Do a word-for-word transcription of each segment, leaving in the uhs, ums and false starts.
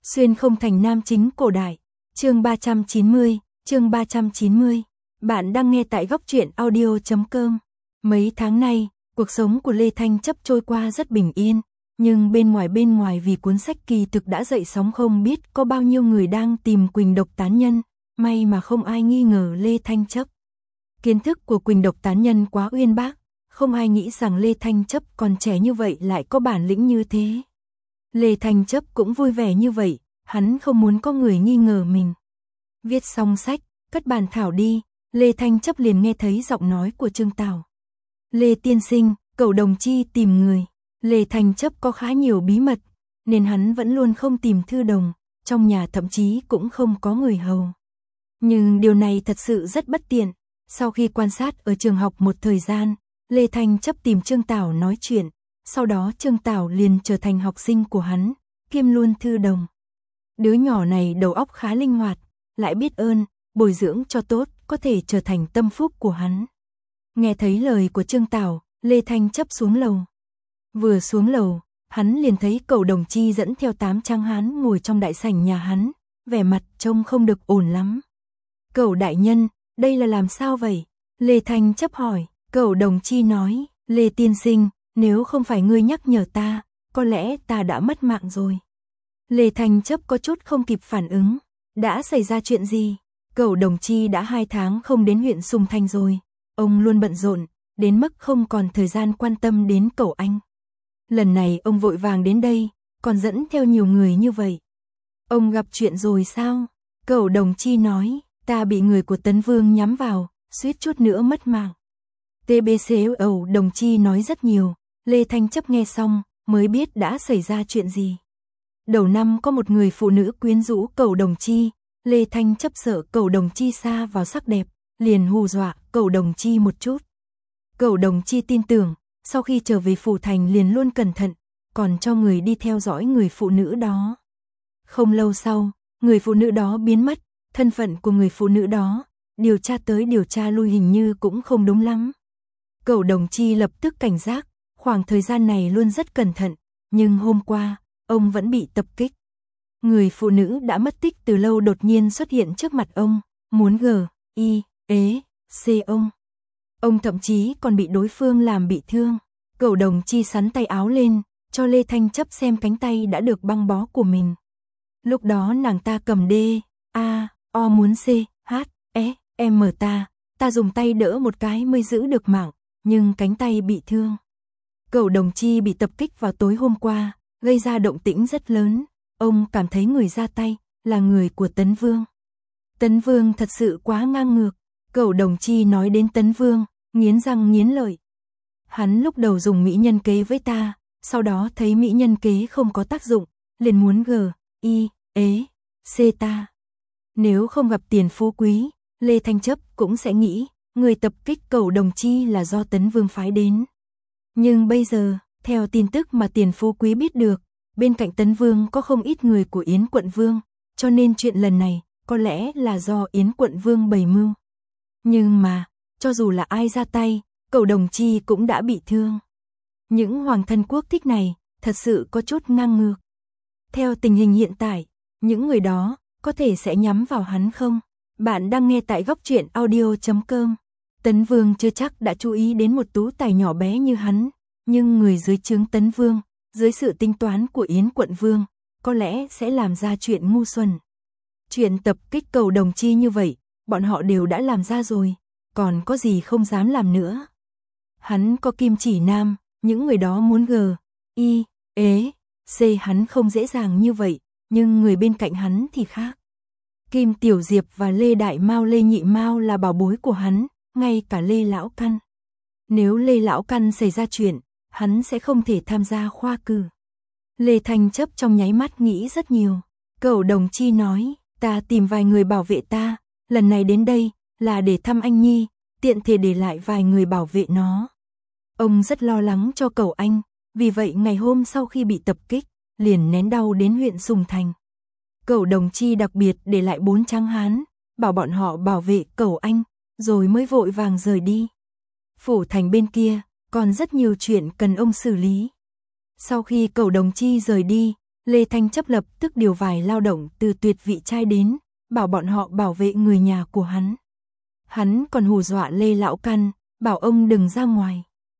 Xuyên không thành nam chính cổ đại. Chương ba trăm chín mươi, chương ba trăm chín mươi. Bạn đang nghe tại góc truyện audio chấm com. Mấy tháng nay, cuộc sống của Lê Thanh Chấp trôi qua rất bình yên, nhưng bên ngoài bên ngoài vì cuốn sách kỳ thực đã dậy sóng không biết có bao nhiêu người đang tìm Quỳnh Độc Tán Nhân, may mà không ai nghi ngờ Lê Thanh Chấp. Kiến thức của Quỳnh Độc Tán Nhân quá uyên bác, không ai nghĩ rằng Lê Thanh Chấp còn trẻ như vậy lại có bản lĩnh như thế. Lê Thanh Chấp cũng vui vẻ như vậy, hắn không muốn có người nghi ngờ mình. Viết xong sách, cất bàn thảo đi, Lê Thanh Chấp liền nghe thấy giọng nói của Trương Tào. Lê tiên sinh, cậu đồng chi tìm người. Lê Thanh Chấp có khá nhiều bí mật, nên hắn vẫn luôn không tìm thư đồng, trong nhà thậm chí cũng không có người hầu. Nhưng điều này thật sự rất bất tiện. Sau khi quan sát ở trường học một thời gian, Lê Thanh Chấp tìm Trương Tào nói chuyện, sau đó Trương Tào liền trở thành học sinh của hắn, kiêm luôn thư đồng. Đứa nhỏ này đầu óc khá linh hoạt, lại biết ơn, bồi dưỡng cho tốt, có thể trở thành tâm phúc của hắn. Nghe thấy lời của Trương Tào, Lê Thanh Chấp xuống lầu. Vừa xuống lầu, hắn liền thấy cậu đồng chi dẫn theo tám tráng hán ngồi trong đại sảnh nhà hắn, vẻ mặt trông không được ổn lắm. Cậu đại nhân, đây là làm sao vậy? Lê Thanh Chấp hỏi. Cậu đồng chi nói, Lê tiên sinh, nếu không phải ngươi nhắc nhở ta, có lẽ ta đã mất mạng rồi. Lê Thanh Chấp có chút không kịp phản ứng. Đã xảy ra chuyện gì? Cậu đồng chi đã hai tháng không đến huyện Sùng Thanh rồi. Ông luôn bận rộn, đến mức không còn thời gian quan tâm đến cậu anh. Lần này ông vội vàng đến đây, còn dẫn theo nhiều người như vậy. Ông gặp chuyện rồi sao? Cậu đồng chi nói, ta bị người của Tấn Vương nhắm vào, suýt chút nữa mất mạng. tê bê xê ẩu đồng chi nói rất nhiều, Lê Thanh Chấp nghe xong, mới biết đã xảy ra chuyện gì. Đầu năm có một người phụ nữ quyến rũ cậu đồng chi, Lê Thanh Chấp sợ cậu đồng chi xa vào sắc đẹp, liền hù dọa cậu đồng chi một chút. Cậu đồng chi tin tưởng, sau khi trở về phủ thành liền luôn cẩn thận, còn cho người đi theo dõi người phụ nữ đó. Không lâu sau, người phụ nữ đó biến mất, thân phận của người phụ nữ đó, điều tra tới điều tra lui hình như cũng không đúng lắm. Cậu đồng chi lập tức cảnh giác, khoảng thời gian này luôn rất cẩn thận, nhưng hôm qua, ông vẫn bị tập kích. Người phụ nữ đã mất tích từ lâu đột nhiên xuất hiện trước mặt ông, muốn gờ, y, ế, xê ông. Ông thậm chí còn bị đối phương làm bị thương. Cậu đồng chi sắn tay áo lên, cho Lê Thanh Chấp xem cánh tay đã được băng bó của mình. Lúc đó nàng ta cầm D, A, O muốn C, H, E, M ta, ta dùng tay đỡ một cái mới giữ được mạng, nhưng cánh tay bị thương. Cậu đồng chi bị tập kích vào tối hôm qua, gây ra động tĩnh rất lớn. Ông cảm thấy người ra tay là người của Tấn Vương. Tấn Vương thật sự quá ngang ngược. Cậu đồng chi nói đến Tấn Vương, nghiến răng nghiến lợi. Hắn lúc đầu dùng mỹ nhân kế với ta, sau đó thấy mỹ nhân kế không có tác dụng, liền muốn G, I, ế, C ta. Nếu không gặp tiền phú quý, Lê Thanh Chấp cũng sẽ nghĩ, người tập kích cậu đồng chi là do Tấn Vương phái đến. Nhưng bây giờ, theo tin tức mà tiền phú quý biết được, bên cạnh Tấn Vương có không ít người của Yến Quận Vương, cho nên chuyện lần này, có lẽ là do Yến Quận Vương bày mưu. Nhưng mà, cho dù là ai ra tay, cậu đồng chi cũng đã bị thương. Những hoàng thân quốc thích này, thật sự có chút ngang ngược. Theo tình hình hiện tại, những người đó, có thể sẽ nhắm vào hắn không? Bạn đang nghe tại góc truyện audio chấm com. Tấn Vương chưa chắc đã chú ý đến một tú tài nhỏ bé như hắn, nhưng người dưới trướng Tấn Vương, dưới sự tính toán của Yến Quận Vương, có lẽ sẽ làm ra chuyện ngu xuẩn. Chuyện tập kích cậu đồng chi như vậy, bọn họ đều đã làm ra rồi, còn có gì không dám làm nữa. Hắn có kim chỉ nam, những người đó muốn G, I, ế, C hắn không dễ dàng như vậy, nhưng người bên cạnh hắn thì khác. Kim Tiểu Diệp và Lê Đại Mao Lê Nhị Mao là bảo bối của hắn, ngay cả Lê Lão Căn. Nếu Lê Lão Căn xảy ra chuyện, hắn sẽ không thể tham gia khoa cử. Lê Thanh Chấp trong nháy mắt nghĩ rất nhiều. Cậu đồng chi nói, ta tìm vài người bảo vệ ta, lần này đến đây là để thăm anh Nhi, tiện thể để lại vài người bảo vệ nó. Ông rất lo lắng cho cậu anh, vì vậy ngày hôm sau khi bị tập kích, liền nén đau đến huyện Sùng Thành. Cậu đồng chi đặc biệt để lại bốn tráng hán, bảo bọn họ bảo vệ cậu anh, rồi mới vội vàng rời đi. Phủ thành bên kia, còn rất nhiều chuyện cần ông xử lý. Sau khi cậu đồng chi rời đi, Lê Thanh Chấp lập tức điều vài lao động từ Tuyệt Vị Trai đến, bảo bọn họ bảo vệ người nhà của hắn. Hắn còn hù dọa Lê Lão Căn, bảo ông đừng ra ngoài.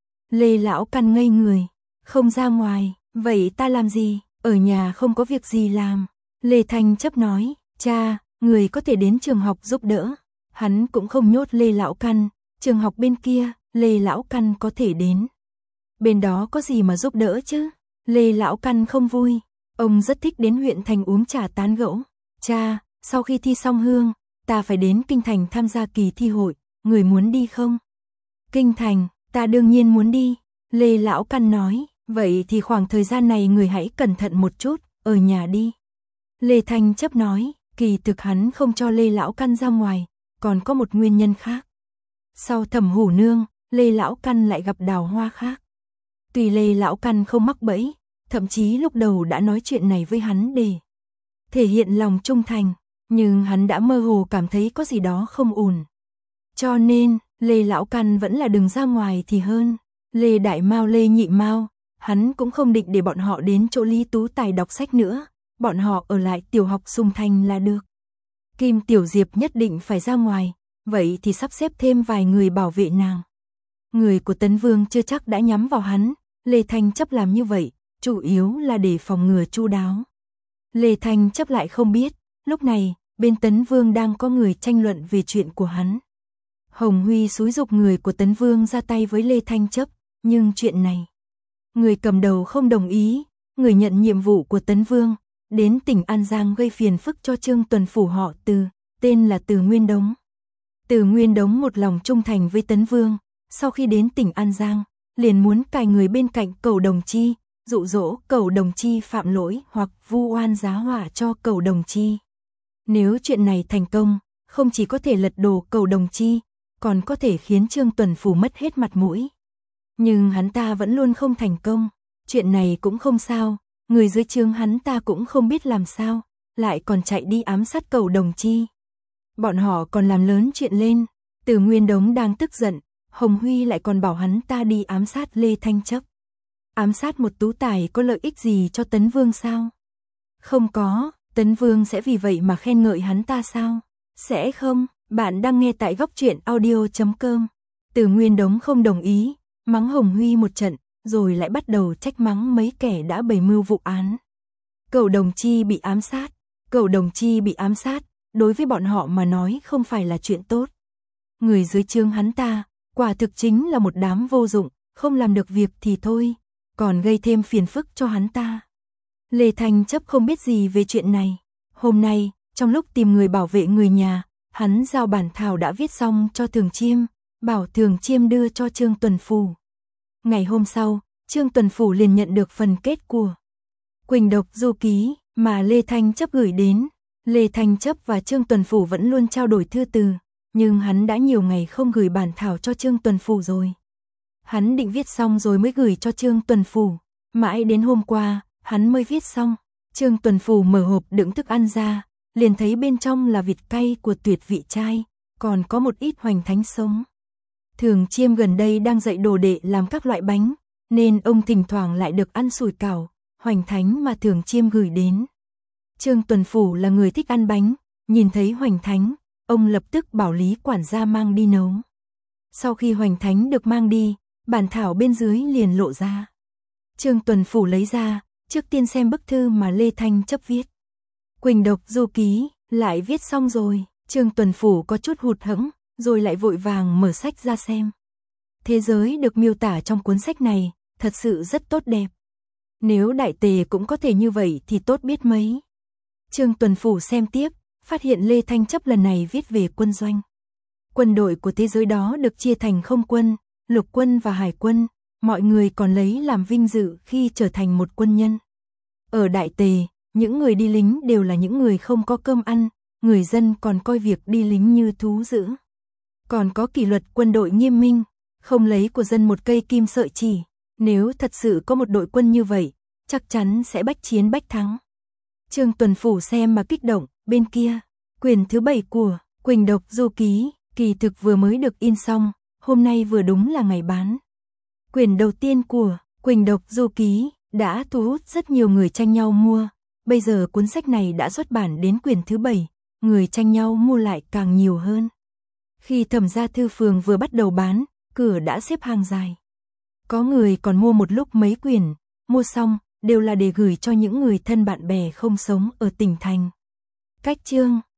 Lê Lão Căn ngây người, không ra ngoài, vậy ta làm gì, ở nhà không có việc gì làm. Lê Thanh Chấp nói, cha, người có thể đến trường học giúp đỡ. Hắn cũng không nhốt Lê Lão Căn, trường học bên kia, Lê Lão Căn có thể đến. Bên đó có gì mà giúp đỡ chứ? Lê Lão Căn không vui, ông rất thích đến huyện thành uống trà tán gẫu. Cha, sau khi thi xong hương, ta phải đến Kinh Thành tham gia kỳ thi hội, người muốn đi không? Kinh Thành, ta đương nhiên muốn đi. Lê Lão Căn nói, vậy thì khoảng thời gian này người hãy cẩn thận một chút, ở nhà đi. Lê Thanh Chấp nói, kỳ thực hắn không cho Lê Lão Căn ra ngoài, còn có một nguyên nhân khác. Sau Thẩm Hủ Nương, Lê Lão Căn lại gặp Đào Hoa khác. Tuy Lê Lão Căn không mắc bẫy, thậm chí lúc đầu đã nói chuyện này với hắn để thể hiện lòng trung thành, nhưng hắn đã mơ hồ cảm thấy có gì đó không ổn. Cho nên, Lê Lão Căn vẫn là đừng ra ngoài thì hơn. Lê Đại Mao Lê Nhị Mao, hắn cũng không định để bọn họ đến chỗ Lý Tú Tài đọc sách nữa, bọn họ ở lại tiểu học Sùng Thành là được. Kim Tiểu Diệp nhất định phải ra ngoài, vậy thì sắp xếp thêm vài người bảo vệ nàng. Người của Tấn Vương chưa chắc đã nhắm vào hắn, Lê Thanh Chấp làm như vậy, chủ yếu là để phòng ngừa chu đáo. Lê Thanh Chấp lại không biết, lúc này, bên Tấn Vương đang có người tranh luận về chuyện của hắn. Hồng Huy xúi giục người của Tấn Vương ra tay với Lê Thanh Chấp, nhưng chuyện này, người cầm đầu không đồng ý, người nhận nhiệm vụ của Tấn Vương, đến tỉnh An Giang gây phiền phức cho Trương Tuần Phủ họ Từ, tên là Từ Nguyên Đống. Từ Nguyên Đống một lòng trung thành với Tấn Vương, sau khi đến tỉnh An Giang, liền muốn cài người bên cạnh Cẩu Đồng Chi, dụ dỗ Cẩu Đồng Chi phạm lỗi hoặc vu oan giá họa cho Cẩu Đồng Chi. Nếu chuyện này thành công, không chỉ có thể lật đổ Cẩu Đồng Chi, còn có thể khiến Trương Tuần Phủ mất hết mặt mũi. Nhưng hắn ta vẫn luôn không thành công, chuyện này cũng không sao, người dưới trướng hắn ta cũng không biết làm sao, lại còn chạy đi ám sát Cẩu Đồng Chi. Bọn họ còn làm lớn chuyện lên, Từ Nguyên Đống đang tức giận, Hồng Huy lại còn bảo hắn ta đi ám sát Lê Thanh Chấp. Ám sát một tú tài có lợi ích gì cho Tấn Vương sao? Không có, Tấn Vương sẽ vì vậy mà khen ngợi hắn ta sao? Sẽ không, bạn đang nghe tại góc truyện audio chấm com. Từ Nguyên Đống không đồng ý, mắng Hồng Huy một trận, rồi lại bắt đầu trách mắng mấy kẻ đã bày mưu vụ án. Cẩu Đồng Chi bị ám sát, Cẩu Đồng Chi bị ám sát, đối với bọn họ mà nói không phải là chuyện tốt. Người dưới trướng hắn ta, quả thực chính là một đám vô dụng, không làm được việc thì thôi, còn gây thêm phiền phức cho hắn ta. Lê Thanh Chấp không biết gì về chuyện này. Hôm nay, trong lúc tìm người bảo vệ người nhà, hắn giao bản thảo đã viết xong cho Thường Chiêm, bảo Thường Chiêm đưa cho Trương Tuần Phủ. Ngày hôm sau, Trương Tuần Phủ liền nhận được phần kết của Quỳnh Độc Du Ký mà Lê Thanh Chấp gửi đến. Lê Thanh Chấp và Trương Tuần Phủ vẫn luôn trao đổi thư từ, nhưng hắn đã nhiều ngày không gửi bản thảo cho Trương Tuần Phủ rồi. Hắn định viết xong rồi mới gửi cho Trương Tuần Phủ, mãi đến hôm qua, hắn mới viết xong. Trương Tuần Phủ mở hộp đựng thức ăn ra, liền thấy bên trong là vịt cay của Tuyệt Vị Trai, còn có một ít hoành thánh sống. Thường Chiêm gần đây đang dạy đồ đệ làm các loại bánh, nên ông thỉnh thoảng lại được ăn sủi cảo, hoành thánh mà Thường Chiêm gửi đến. Trương Tuần Phủ là người thích ăn bánh, nhìn thấy hoành thánh, ông lập tức bảo Lý quản gia mang đi nấu. Sau khi hoành thánh được mang đi, bản thảo bên dưới liền lộ ra. Trương Tuần Phủ lấy ra, trước tiên xem bức thư mà Lê Thanh Chấp viết. Quỳnh Độc Du Ký, lại viết xong rồi. Trương Tuần Phủ có chút hụt hẫng, rồi lại vội vàng mở sách ra xem. Thế giới được miêu tả trong cuốn sách này, thật sự rất tốt đẹp. Nếu Đại Tề cũng có thể như vậy thì tốt biết mấy. Trương Tuần Phủ xem tiếp, phát hiện Lê Thanh Chấp lần này viết về quân doanh. Quân đội của thế giới đó được chia thành không quân, lục quân và hải quân, mọi người còn lấy làm vinh dự khi trở thành một quân nhân. Ở Đại Tề, những người đi lính đều là những người không có cơm ăn, người dân còn coi việc đi lính như thú dữ. Còn có kỷ luật quân đội nghiêm minh, không lấy của dân một cây kim sợi chỉ. Nếu thật sự có một đội quân như vậy, chắc chắn sẽ bách chiến bách thắng. Trương Tuần Phủ xem mà kích động, bên kia, quyển thứ bảy của Quỳnh Độc Du Ký, kỳ thực vừa mới được in xong, hôm nay vừa đúng là ngày bán. Quyển đầu tiên của Quỳnh Độc Du Ký đã thu hút rất nhiều người tranh nhau mua, bây giờ cuốn sách này đã xuất bản đến quyển thứ bảy, người tranh nhau mua lại càng nhiều hơn. Khi Thẩm Gia Thư Phường vừa bắt đầu bán, cửa đã xếp hàng dài. Có người còn mua một lúc mấy quyển, mua xong, đều là để gửi cho những người thân bạn bè không sống ở tỉnh thành. Cách chương